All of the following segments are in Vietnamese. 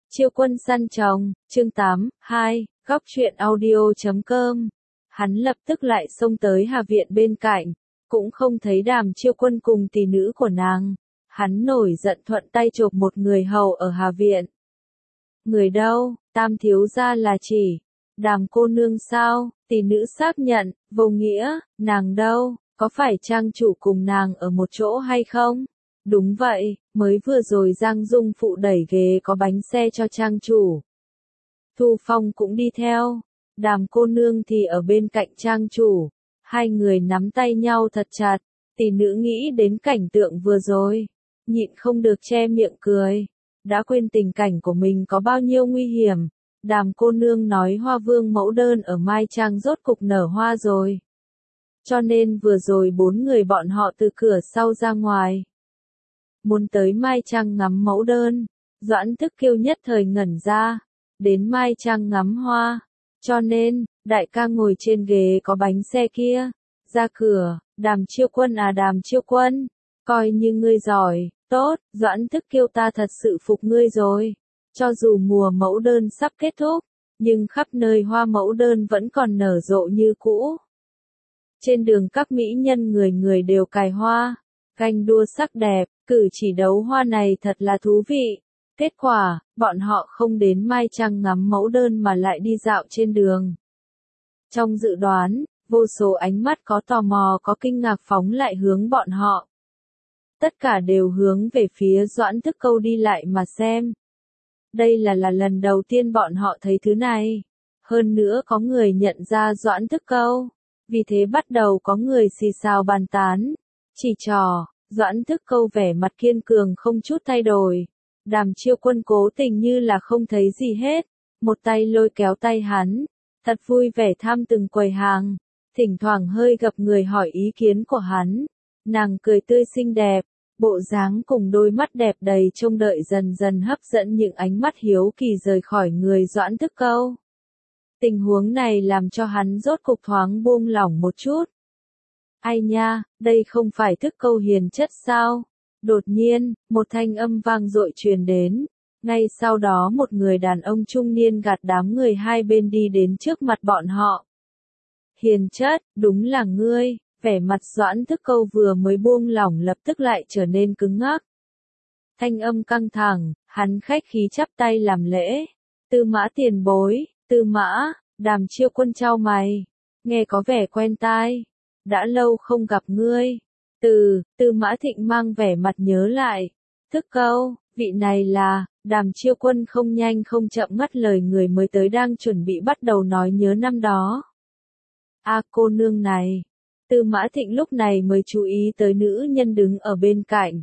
Chiêu quân săn chồng, chương 8, 2, góc truyện audio.com. Hắn lập tức lại xông tới Hà Viện bên cạnh, cũng không thấy Đàm Chiêu Quân cùng tỷ nữ của nàng. Hắn nổi giận thuận tay chộp một người hầu ở Hà Viện. Người đâu? Tam thiếu gia là chỉ Đàm cô nương sao? Tỷ nữ xác nhận, vô nghĩa, nàng đâu? Có phải trang chủ cùng nàng ở một chỗ hay không? Đúng vậy, mới vừa rồi Giang Dung phụ đẩy ghế có bánh xe cho trang chủ. Thu Phong cũng đi theo, Đàm cô nương thì ở bên cạnh trang chủ. Hai người nắm tay nhau thật chặt, tỷ nữ nghĩ đến cảnh tượng vừa rồi, nhịn không được che miệng cười, đã quên tình cảnh của mình có bao nhiêu nguy hiểm. Đàm cô nương nói Hoa Vương mẫu đơn ở Mai Trang rốt cục nở hoa rồi. Cho nên vừa rồi bốn người bọn họ từ cửa sau ra ngoài. Muốn tới Mai Trang ngắm mẫu đơn, Doãn Thức Kiêu nhất thời ngẩn ra, đến Mai Trang ngắm hoa. Cho nên, đại ca ngồi trên ghế có bánh xe kia, ra cửa, Đàm Chiêu Quân à Đàm Chiêu Quân, coi như ngươi giỏi, tốt, Doãn Thức Kiêu ta thật sự phục ngươi rồi. Cho dù mùa mẫu đơn sắp kết thúc, nhưng khắp nơi hoa mẫu đơn vẫn còn nở rộ như cũ. Trên đường các mỹ nhân người người đều cài hoa, ganh đua sắc đẹp, cử chỉ đấu hoa này thật là thú vị. Kết quả, bọn họ không đến Mai Trang ngắm mẫu đơn mà lại đi dạo trên đường. Trong dự đoán, vô số ánh mắt có tò mò có kinh ngạc phóng lại hướng bọn họ. Tất cả đều hướng về phía Doãn Thức Câu đi lại mà xem. Đây là lần đầu tiên bọn họ thấy thứ này. Hơn nữa có người nhận ra Doãn Thức Câu. Vì thế bắt đầu có người xì xào bàn tán. Chỉ trò, Doãn Thức Câu vẻ mặt kiên cường không chút thay đổi. Đàm Chiêu Quân cố tình như là không thấy gì hết. Một tay lôi kéo tay hắn. Thật vui vẻ thăm từng quầy hàng. Thỉnh thoảng hơi gặp người hỏi ý kiến của hắn. Nàng cười tươi xinh đẹp. Bộ dáng cùng đôi mắt đẹp đầy trông đợi dần dần hấp dẫn những ánh mắt hiếu kỳ rời khỏi người Doãn Thức Câu. Tình huống này làm cho hắn rốt cục thoáng buông lỏng một chút. Ai nha, đây không phải Thức Câu hiền chất sao? Đột nhiên, một thanh âm vang dội truyền đến. Ngay sau đó một người đàn ông trung niên gạt đám người hai bên đi đến trước mặt bọn họ. Hiền chất, đúng là ngươi. Vẻ mặt Doãn Thức Câu vừa mới buông lỏng lập tức lại trở nên cứng ngắc. Thanh âm căng thẳng, hắn khách khí chắp tay làm lễ. Tư Mã tiền bối, Tư Mã, Đàm Chiêu Quân chau mày. Nghe có vẻ quen tai. Đã lâu không gặp ngươi. Tư Mã Thịnh mang vẻ mặt nhớ lại. Thức Câu, vị này là, Đàm Chiêu Quân không nhanh không chậm ngắt lời người mới tới đang chuẩn bị bắt đầu nói nhớ năm đó. Cô nương này. Tư Mã Thịnh lúc này mới chú ý tới nữ nhân đứng ở bên cạnh.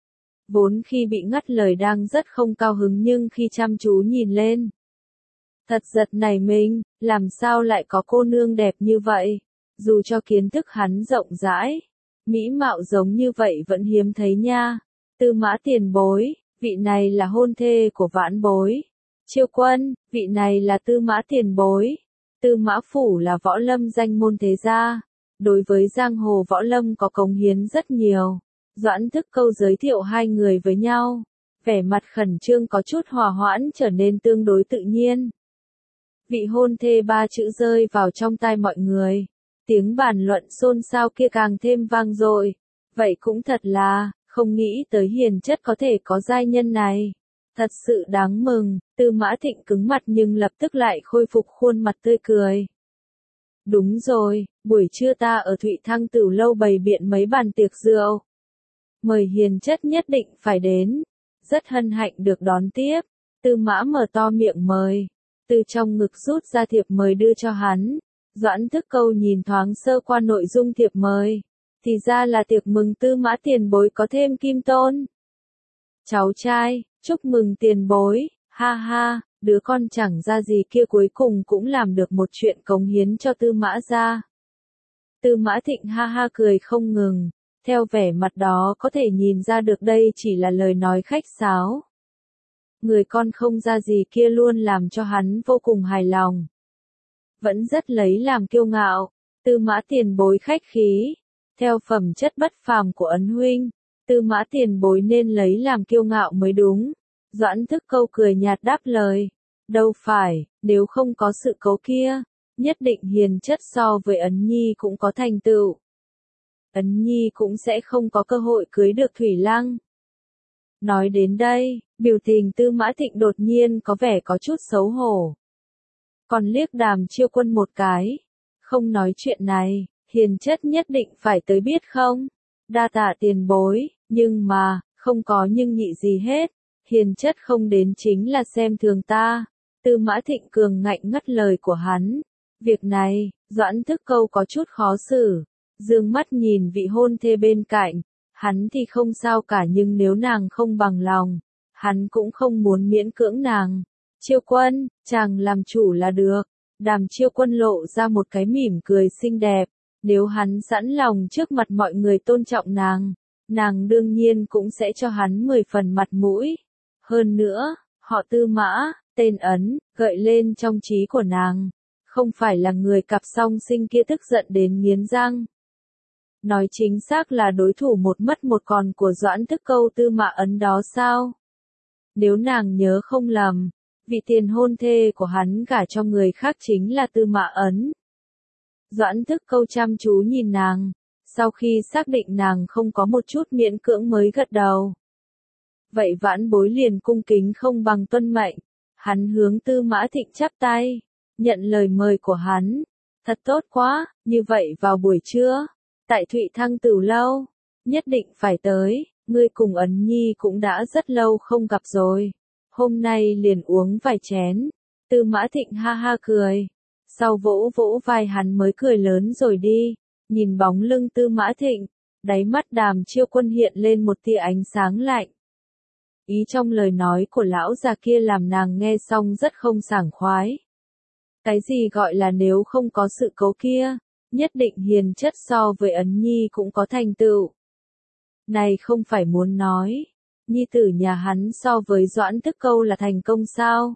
Vốn khi bị ngắt lời đang rất không cao hứng nhưng khi chăm chú nhìn lên. Thật giật nảy mình, làm sao lại có cô nương đẹp như vậy? Dù cho kiến thức hắn rộng rãi, mỹ mạo giống như vậy vẫn hiếm thấy nha. Tư Mã tiền bối, vị này là hôn thê của Vãn bối. Chiêu Quân, vị này là Tư Mã tiền bối. Tư Mã phủ là võ lâm danh môn thế gia. Đối với giang hồ võ lâm có cống hiến rất nhiều. Doãn Thức Câu giới thiệu hai người với nhau. Vẻ mặt khẩn trương có chút hòa hoãn trở nên tương đối tự nhiên. Vị hôn thê ba chữ rơi vào trong tai mọi người. Tiếng bàn luận xôn xao kia càng thêm vang dội. Vậy cũng thật là, không nghĩ tới hiền chất có thể có giai nhân này. Thật sự đáng mừng, Tư Mã Thịnh cứng mặt nhưng lập tức lại khôi phục khuôn mặt tươi cười. Đúng rồi, buổi trưa ta ở Thụy Thăng Tửu Lâu bày biện mấy bàn tiệc rượu. Mời hiền chất nhất định phải đến. Rất hân hạnh được đón tiếp. Tư Mã mở to miệng mời. Từ trong ngực rút ra thiệp mời đưa cho hắn. Doãn Thức Câu nhìn thoáng sơ qua nội dung thiệp mời. Thì ra là tiệc mừng Tư Mã tiền bối có thêm kim tôn. Cháu trai, chúc mừng tiền bối, ha ha. Đứa con chẳng ra gì kia cuối cùng cũng làm được một chuyện cống hiến cho Tư Mã gia. Tư Mã Thịnh ha ha cười không ngừng. Theo vẻ mặt đó có thể nhìn ra được đây chỉ là lời nói khách sáo. Người con không ra gì kia luôn làm cho hắn vô cùng hài lòng. Vẫn rất lấy làm kiêu ngạo. Tư Mã tiền bối khách khí. Theo phẩm chất bất phàm của ấn huynh, Tư Mã tiền bối nên lấy làm kiêu ngạo mới đúng. Doãn Thức Câu cười nhạt đáp lời. Đâu phải, nếu không có sự cố kia, nhất định hiền chất so với Ấn Nhi cũng có thành tựu. Ấn Nhi cũng sẽ không có cơ hội cưới được Thủy Lăng. Nói đến đây, biểu tình Tư Mã Thịnh đột nhiên có vẻ có chút xấu hổ. Còn liếc Đàm Chiêu Quân một cái. Không nói chuyện này, hiền chất nhất định phải tới biết không? Đa tạ tiền bối, nhưng mà, không có nhưng nhị gì hết. Hiền chất không đến chính là xem thường ta. Tư Mã Thịnh cường ngạnh ngắt lời của hắn. Việc này, Doãn Thức Câu có chút khó xử. Dương mắt nhìn vị hôn thê bên cạnh. Hắn thì không sao cả nhưng nếu nàng không bằng lòng, hắn cũng không muốn miễn cưỡng nàng. Chiêu Quân, chàng làm chủ là được. Đàm Chiêu Quân lộ ra một cái mỉm cười xinh đẹp. Nếu hắn sẵn lòng trước mặt mọi người tôn trọng nàng đương nhiên cũng sẽ cho hắn 10 phần mặt mũi. Hơn nữa, họ Tư Mã, tên Ấn, gợi lên trong trí của nàng. Không phải là người cặp song sinh kia tức giận đến nghiến răng. Nói chính xác là đối thủ một mất một còn của Doãn Thức Câu Tư Mã Ấn đó sao? Nếu nàng nhớ không lầm, vị tiền hôn thê của hắn gả cho người khác chính là Tư Mã Ấn. Doãn Thức Câu chăm chú nhìn nàng, sau khi xác định nàng không có một chút miễn cưỡng mới gật đầu. Vậy vãn bối liền cung kính không bằng tuân mệnh. Hắn hướng Tư Mã Thịnh chắp tay, nhận lời mời của hắn. Thật tốt quá, như vậy vào buổi trưa, tại Thụy Thăng Tửu Lâu, nhất định phải tới, ngươi cùng Ấn Nhi cũng đã rất lâu không gặp rồi. Hôm nay liền uống vài chén. Tư Mã Thịnh ha ha cười. Sau vỗ vỗ vai hắn mới cười lớn rồi đi. Nhìn bóng lưng Tư Mã Thịnh, đáy mắt Đàm Chiêu Quân hiện lên một tia ánh sáng lạnh. Ý trong lời nói của lão già kia làm nàng nghe xong rất không sảng khoái. Cái gì gọi là nếu không có sự cố kia, nhất định hiền chất so với Ấn Nhi cũng có thành tựu. Này không phải muốn nói, nhi tử nhà hắn so với Doãn Thức Câu là thành công sao?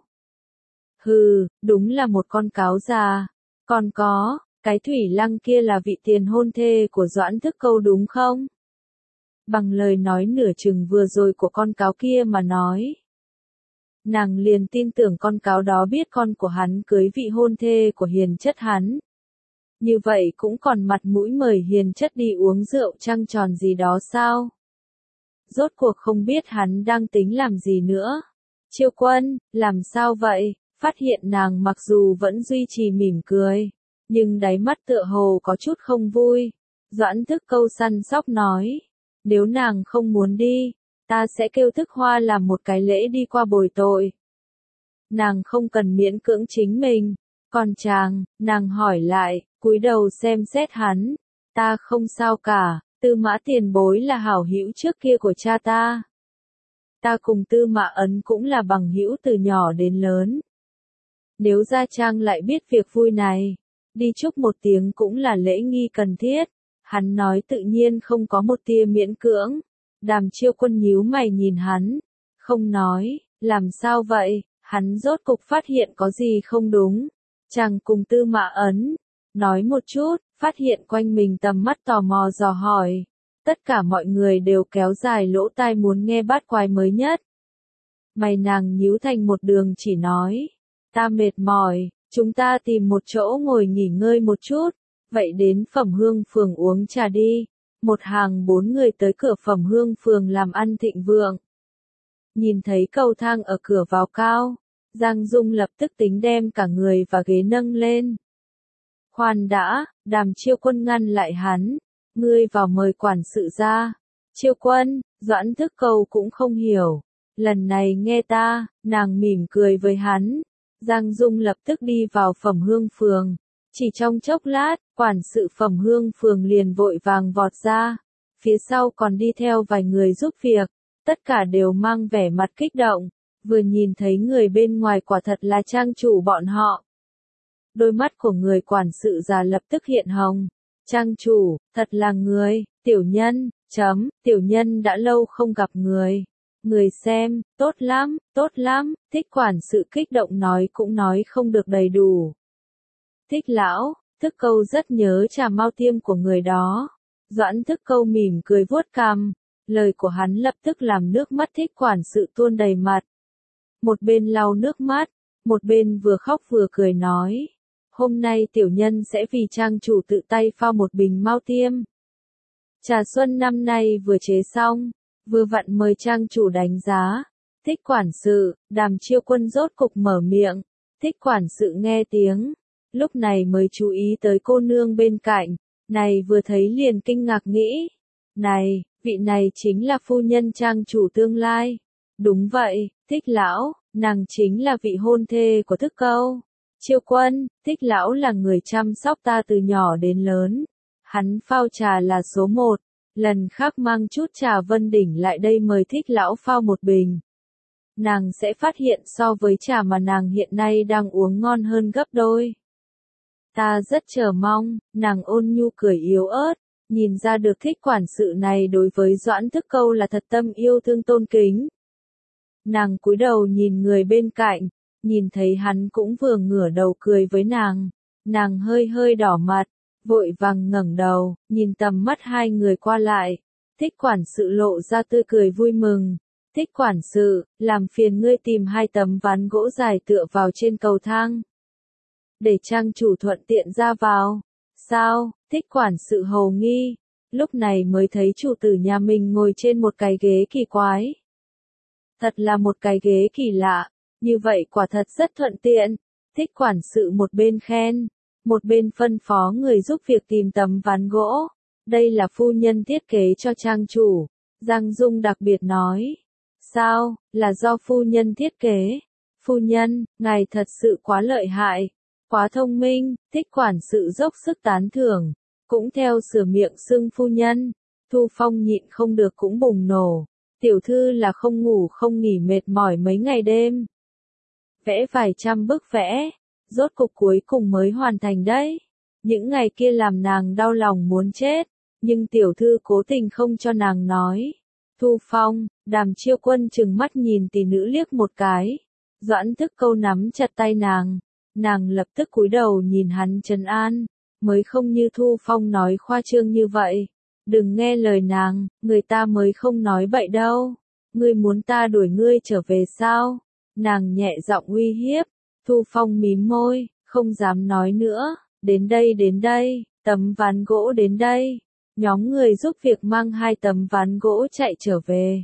Hừ, đúng là một con cáo già. Còn có, cái Thủy Lăng kia là vị tiền hôn thê của Doãn Thức Câu đúng không? Bằng lời nói nửa chừng vừa rồi của con cáo kia mà nói. Nàng liền tin tưởng con cáo đó biết con của hắn cưới vị hôn thê của hiền chất hắn. Như vậy cũng còn mặt mũi mời hiền chất đi uống rượu trăng tròn gì đó sao? Rốt cuộc không biết hắn đang tính làm gì nữa. Chiêu Quân, làm sao vậy? Phát hiện nàng mặc dù vẫn duy trì mỉm cười, nhưng đáy mắt tựa hồ có chút không vui. Doãn Thức Câu săn sóc nói, nếu nàng không muốn đi, ta sẽ kêu Thức Hoa làm một cái lễ đi qua bồi tội. Nàng không cần miễn cưỡng chính mình. Còn chàng, nàng hỏi lại, cúi đầu xem xét hắn. Ta không sao cả, Tư Mã tiền bối là hảo hữu trước kia của cha ta. Ta cùng Tư Mã Ấn cũng là bằng hữu từ nhỏ đến lớn. Nếu gia trang lại biết việc vui này, đi chúc một tiếng cũng là lễ nghi cần thiết. Hắn nói tự nhiên không có một tia miễn cưỡng. Đàm Chiêu Quân nhíu mày nhìn hắn, không nói, làm sao vậy? Hắn rốt cục phát hiện có gì không đúng. Chàng cùng Tư Mã Ấn, nói một chút, phát hiện quanh mình tầm mắt tò mò dò hỏi. Tất cả mọi người đều kéo dài lỗ tai muốn nghe bát quái mới nhất. Mày nàng nhíu thành một đường chỉ nói, ta mệt mỏi, chúng ta tìm một chỗ ngồi nghỉ ngơi một chút, vậy đến Phẩm Hương Phường uống trà đi. Một hàng 4 người tới cửa Phẩm Hương Phường làm ăn thịnh vượng. Nhìn thấy cầu thang ở cửa vào cao, Giang Dung lập tức tính đem cả người và ghế nâng lên. Khoan đã, Đàm Chiêu Quân ngăn lại hắn, ngươi vào mời quản sự ra. Chiêu Quân, Doãn Thức Câu cũng không hiểu. Lần này nghe ta, nàng mỉm cười với hắn. Giang Dung lập tức đi vào Phẩm Hương Phường. Chỉ trong chốc lát, quản sự Phẩm Hương Phường liền vội vàng vọt ra. Phía sau còn đi theo vài người giúp việc. Tất cả đều mang vẻ mặt kích động. Vừa nhìn thấy người bên ngoài quả thật là trang chủ bọn họ. Đôi mắt của người quản sự già lập tức hiện hồng. Trang chủ, thật là người, tiểu nhân, tiểu nhân đã lâu không gặp người. Người xem, tốt lắm, thích quản sự kích động nói cũng nói không được đầy đủ. Thích lão, Thức Câu rất nhớ trà mao tiêm của người đó. Doãn Thức Câu mỉm cười vuốt cằm, lời của hắn lập tức làm nước mắt thích quản sự tuôn đầy mặt. một bên lau nước mắt, một bên vừa khóc vừa cười nói. Hôm nay tiểu nhân sẽ vì trang chủ tự tay pha một bình mao tiêm. Trà xuân năm nay vừa chế xong, vừa vặn mời trang chủ đánh giá. Thích quản sự, Đàm Chiêu Quân rốt cục mở miệng. Thích quản sự nghe tiếng, lúc này mới chú ý tới cô nương bên cạnh, này vừa thấy liền kinh ngạc nghĩ. Này, vị này chính là phu nhân trang chủ tương lai. Đúng vậy, Thích lão, nàng chính là vị hôn thê của Thức Câu. Chiêu Quân, Thích lão là người chăm sóc ta từ nhỏ đến lớn. Hắn phao trà là số một, lần khác mang chút trà Vân Đỉnh lại đây mời Thích lão phao một bình. Nàng sẽ phát hiện so với trà mà nàng hiện nay đang uống ngon hơn gấp đôi. Ta rất chờ mong, nàng ôn nhu cười yếu ớt, nhìn ra được Thích quản sự này đối với Doãn Thức Câu là thật tâm yêu thương tôn kính. Nàng cúi đầu nhìn người bên cạnh, nhìn thấy hắn cũng vừa ngửa đầu cười với nàng hơi hơi đỏ mặt, vội vàng ngẩng đầu, nhìn tầm mắt hai người qua lại. Thích quản sự lộ ra tươi cười vui mừng. Thích quản sự, làm phiền ngươi tìm 2 tấm ván gỗ dài tựa vào trên cầu thang. Để trang chủ thuận tiện ra vào. Sao? Thích quản sự hầu nghi. Lúc này mới thấy chủ tử nhà mình ngồi trên một cái ghế kỳ quái. Thật là một cái ghế kỳ lạ. Như vậy quả thật rất thuận tiện. Thích quản sự một bên khen, một bên phân phó người giúp việc tìm tấm ván gỗ. Đây là phu nhân thiết kế cho trang chủ. Giang Dung đặc biệt nói. Sao, là do phu nhân thiết kế? Phu nhân, ngài thật sự quá lợi hại, quá thông minh. Thích quản sự dốc sức tán thưởng, cũng theo sửa miệng xưng phu nhân. Thu Phong nhịn không được cũng bùng nổ. Tiểu thư là không ngủ không nghỉ mệt mỏi mấy ngày đêm. Vẽ vài trăm bức vẽ, rốt cục cuối cùng mới hoàn thành đấy. Những ngày kia làm nàng đau lòng muốn chết, nhưng tiểu thư cố tình không cho nàng nói. Thu Phong, Đàm Chiêu Quân trừng mắt nhìn tỷ nữ liếc một cái. Doãn Thức Câu nắm chặt tay nàng lập tức cúi đầu nhìn hắn trấn an, mới không như Thu Phong nói khoa trương như vậy. Đừng nghe lời nàng, người ta mới không nói bậy đâu. Ngươi muốn ta đuổi ngươi trở về sao? Nàng nhẹ giọng uy hiếp. Thu Phong mím môi, không dám nói nữa. Đến đây, tấm ván gỗ đến đây. Nhóm người giúp việc mang 2 tấm ván gỗ chạy trở về.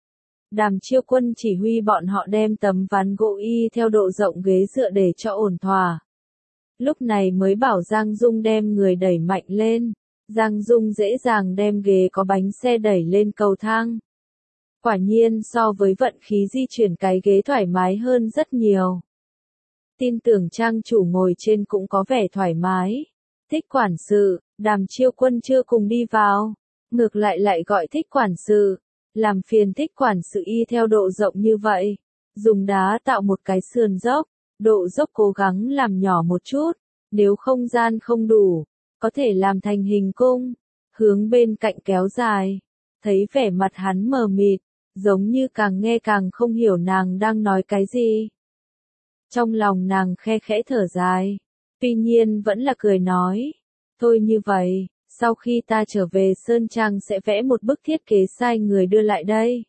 Đàm Chiêu Quân chỉ huy bọn họ đem tấm ván gỗ y theo độ rộng ghế dựa để cho ổn thỏa. Lúc này mới bảo Giang Dung đem người đẩy mạnh lên. Giang Dung dễ dàng đem ghế có bánh xe đẩy lên cầu thang. Quả nhiên so với vận khí di chuyển cái ghế thoải mái hơn rất nhiều. Tin tưởng trang chủ ngồi trên cũng có vẻ thoải mái. Thích quản sự, Đàm Chiêu Quân chưa cùng đi vào, ngược lại gọi Thích quản sự, làm phiền Thích quản sự y theo độ rộng như vậy, dùng đá tạo một cái sườn dốc, độ dốc cố gắng làm nhỏ một chút, nếu không gian không đủ, có thể làm thành hình cung, hướng bên cạnh kéo dài. Thấy vẻ mặt hắn mờ mịt, giống như càng nghe càng không hiểu nàng đang nói cái gì. Trong lòng nàng khe khẽ thở dài, tuy nhiên vẫn là cười nói. Thôi như vậy, sau khi ta trở về Sơn Trang sẽ vẽ một bức thiết kế sai người đưa lại đây.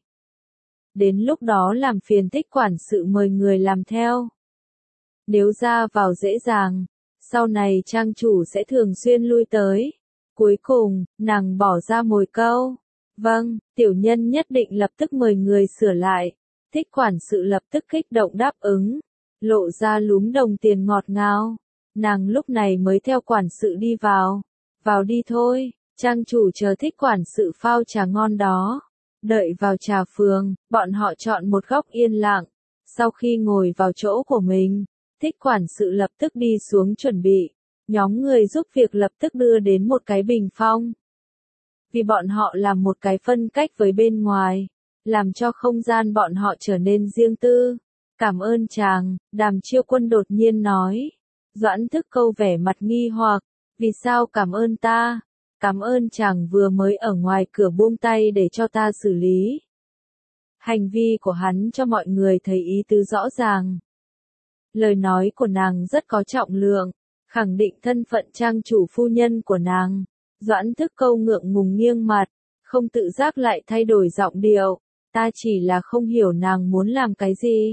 Đến lúc đó làm phiền Thích quản sự mời người làm theo. Nếu ra vào dễ dàng, sau này trang chủ sẽ thường xuyên lui tới. Cuối cùng, nàng bỏ ra mồi câu. Vâng, tiểu nhân nhất định lập tức mời người sửa lại. Thích quản sự lập tức kích động đáp ứng, lộ ra lúm đồng tiền ngọt ngào. Nàng lúc này mới theo quản sự đi vào. Vào đi thôi, trang chủ chờ Thích quản sự phao trà ngon đó. Đợi vào trà phường, bọn họ chọn một góc yên lặng. Sau khi ngồi vào chỗ của mình, Thích quản sự lập tức đi xuống chuẩn bị. Nhóm người giúp việc lập tức đưa đến một cái bình phong. Vì bọn họ làm một cái phân cách với bên ngoài, làm cho không gian bọn họ trở nên riêng tư. Cảm ơn chàng, Đàm Chiêu Quân đột nhiên nói. Doãn Thức Câu vẻ mặt nghi hoặc, vì sao cảm ơn ta? Cảm ơn chàng vừa mới ở ngoài cửa buông tay để cho ta xử lý. Hành vi của hắn cho mọi người thấy ý tứ rõ ràng. Lời nói của nàng rất có trọng lượng, khẳng định thân phận trang chủ phu nhân của nàng. Doãn Thức Câu ngượng ngùng nghiêng mặt, không tự giác lại thay đổi giọng điệu. Ta chỉ là không hiểu nàng muốn làm cái gì.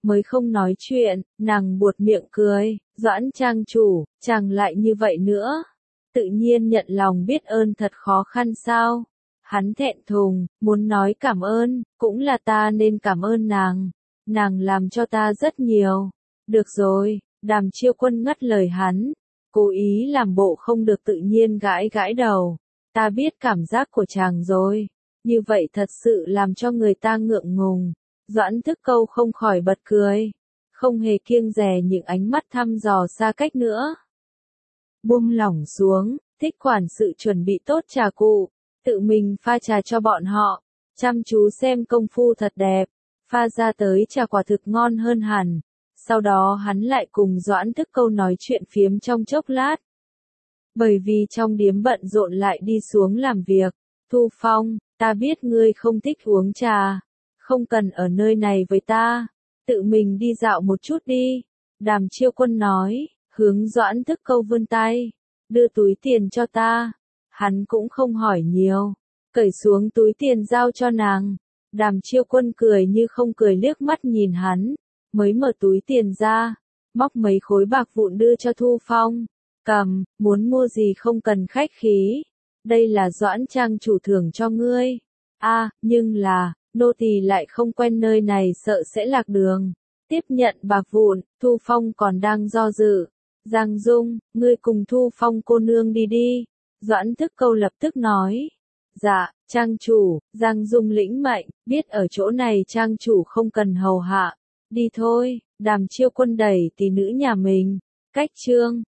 mới không nói chuyện, nàng buột miệng cười, Doãn trang chủ, chàng lại như vậy nữa. Tự nhiên nhận lòng biết ơn thật khó khăn sao? Hắn thẹn thùng, muốn nói cảm ơn, cũng là ta nên cảm ơn nàng làm cho ta rất nhiều. Được rồi, Đàm Chiêu Quân ngắt lời hắn, cố ý làm bộ không được tự nhiên gãi gãi đầu. Ta biết cảm giác của chàng rồi, như vậy thật sự làm cho người ta ngượng ngùng. Doãn Thức Câu không khỏi bật cười, không hề kiêng dè những ánh mắt thăm dò xa cách nữa. Buông lỏng xuống, Thích quản sự chuẩn bị tốt trà cụ, tự mình pha trà cho bọn họ, chăm chú xem công phu thật đẹp, pha ra tới trà quả thực ngon hơn hẳn. Sau đó hắn lại cùng Doãn Thức Câu nói chuyện phiếm trong chốc lát. Bởi vì trong điếm bận rộn lại đi xuống làm việc, Thu Phong, ta biết ngươi không thích uống trà, không cần ở nơi này với ta, tự mình đi dạo một chút đi. Đàm Chiêu Quân nói, hướng Doãn Thức Câu vươn tay, đưa túi tiền cho ta. Hắn cũng không hỏi nhiều, cởi xuống túi tiền giao cho nàng. Đàm Chiêu Quân cười như không cười liếc mắt nhìn hắn, mới mở túi tiền ra, móc mấy khối bạc vụn đưa cho Thu Phong. Cầm, muốn mua gì không cần khách khí, đây là Doãn trang chủ thưởng cho ngươi. Nhưng là, nô tỳ lại không quen nơi này sợ sẽ lạc đường. Tiếp nhận bạc vụn, Thu Phong còn đang do dự. Giang Dung, ngươi cùng Thu Phong cô nương đi đi. Doãn Thức Câu lập tức nói. Dạ, trang chủ. Giang Dung lĩnh mệnh, biết ở chỗ này trang chủ không cần hầu hạ. Đi thôi, Đàm Chiêu Quân đẩy tỷ nữ nhà mình. Cách chương